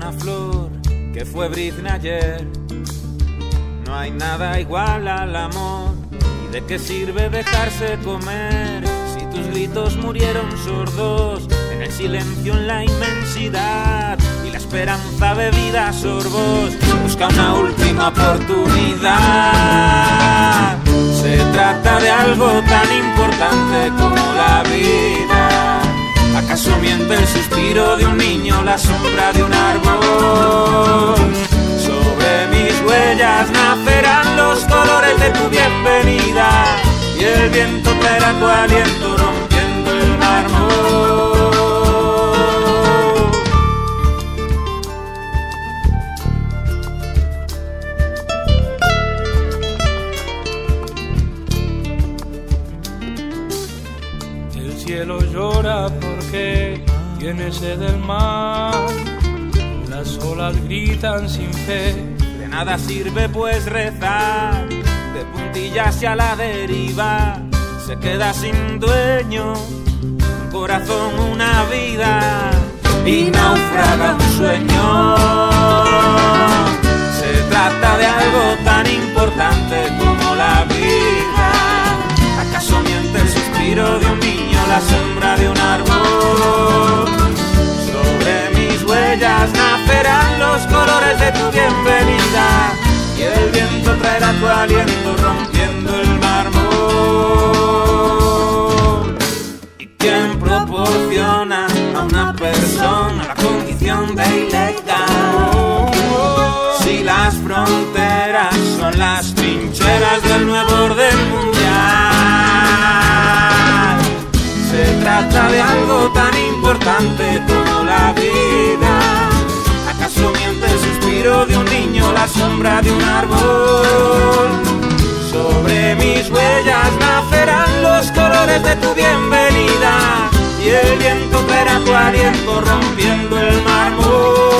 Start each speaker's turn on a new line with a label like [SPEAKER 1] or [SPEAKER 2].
[SPEAKER 1] una flor que fue brizna ayer. No hay nada igual al amor. ¿Y de qué sirve dejarse comer si tus gritos murieron sordos en el silencio, en la inmensidad? Y la esperanza bebida a sorbos busca una última oportunidad. Se trata de algo tan importante como la vida. ¿Acaso miente el suspiro de un niño, la sombra de un árbol? Sobre mis huellas nacerán los colores de tu bienvenida, y el viento traerá tu aliento rompiendo el mármol.
[SPEAKER 2] El cielo llora porque tiene sed del mar. Las olas gritan sin fe.
[SPEAKER 1] De nada sirve pues rezar, de puntillas y a la deriva. Se queda sin dueño un corazón, una vida, y naufraga un sueño. Se trata de algo tan importante como la vida. ¿Acaso miente el suspiro de un niño, la sombra de un árbol? Sobre mis huellas nacerán los colores de tu bienvenida, y el viento traerá tu aliento rompiendo el mármol. ¿Y quién proporciona a una persona la condición de ilegal? Si las fronteras son las trincheras del nuevo orden mundial. Se trata de algo tan importante como la vida. ¿Acaso miente el suspiro de un niño, la sombra de un árbol? Sobre mis huellas nacerán los colores de tu bienvenida, y el viento traerá tu aliento rompiendo el mármol.